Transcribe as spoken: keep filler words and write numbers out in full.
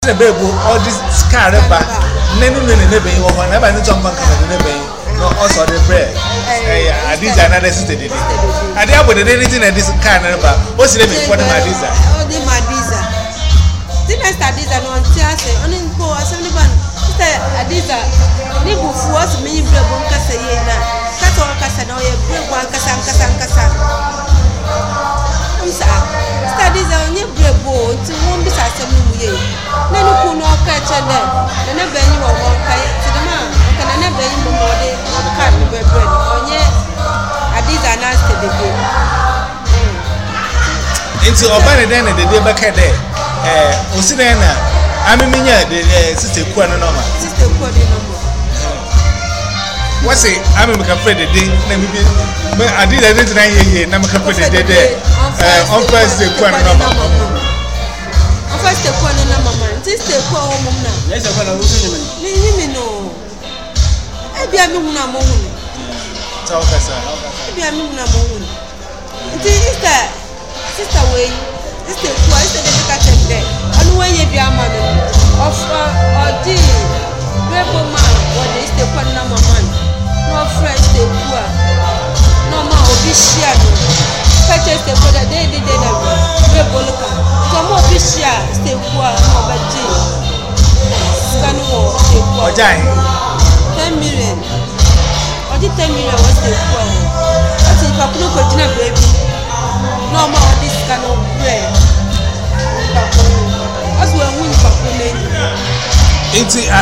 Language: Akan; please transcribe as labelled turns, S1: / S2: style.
S1: The baby, all this car, Nenu never you or never any jump on never. No, also the bread. I did another sister. I did with anything at this car. What's the name for the Madiza?
S2: Only Madiza. Didn't I start this and on Tiase? Only go as anyone. Adiza, Nibu was me, Bunka Sayena. That's all Casano, one Cassan Cassan Cassan. Studies on your bravo to one beside some way. Then you could not catch a net. Then a benny or one kite to the man. Can I never even more day or cut the bread? Oh, yes, Adiza nasty the game.
S1: Into Obana then the day back at there. Eh, Osinana, I'm a minya, the sister Quanoma.
S2: Sister Quanoma.
S1: What's it? I'm a afraid the day. I did a little year, and I'm afraid the day. On first, the Quanoma. On first, the Quanoma, sister Quanoma. Yes, I'm going to lose him. No, I be a Muna Moon. Talk as I be a Muna Moon. Sister, sister way. This is why the catcher there. And when you be a man of or D, rebel man, what is the Panama man? No fresh, the poor, no more official. Catches the brother, they did a rebel. Some official, stay poor, over G. Scan war, stay poor. Ten million. Or the ten million was the poor. That's if I could look at baby. No more this kind of bread. As well, we